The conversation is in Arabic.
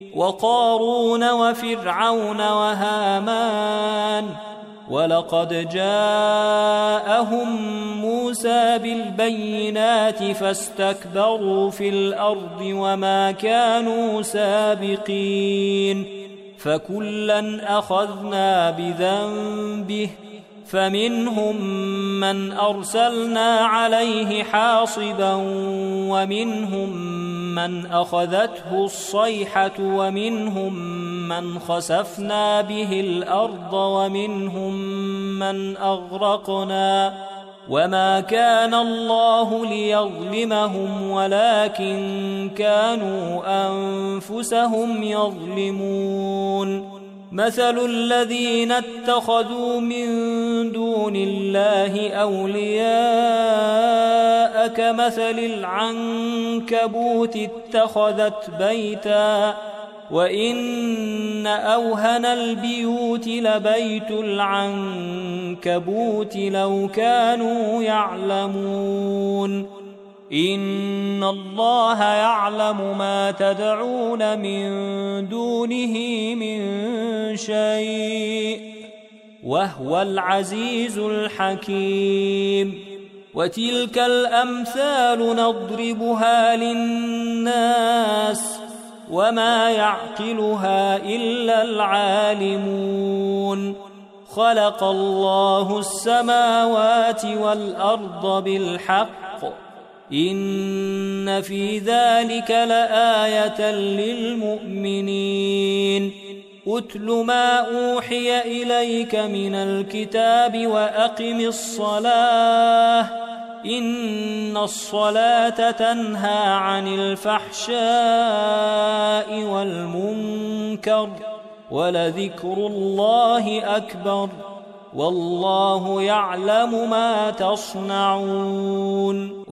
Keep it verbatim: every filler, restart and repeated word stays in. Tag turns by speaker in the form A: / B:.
A: وقارون وفرعون وهامان. ولقد جاءهم موسى بالبينات فاستكبروا في الأرض وما كانوا سابقين. فكلا أخذنا بذنبه فمنهم من أرسلنا عليه حاصبا ومنهم من أخذته الصيحة ومنهم من خسفنا به الأرض ومنهم من أغرقنا. وما كان الله ليظلمهم ولكن كانوا أنفسهم يظلمون. مثل الذين اتخذوا من دون الله أولياء كمثل العنكبوت اتخذت بيتا وإن أوهن البيوت لبيت العنكبوت لو كانوا يعلمون. إن الله يعلم ما تدعون من دونه من شيء وهو العزيز الحكيم. وتلك الأمثال نضربها للناس وما يعقلها إلا العالمون. خلق الله السماوات والأرض بالحق إن في ذلك لآية للمؤمنين. أتل ما أوحي إليك من الكتاب وأقم الصلاة إن الصلاة تنهى عن الفحشاء والمنكر ولذكر الله أكبر والله يعلم ما تصنعون.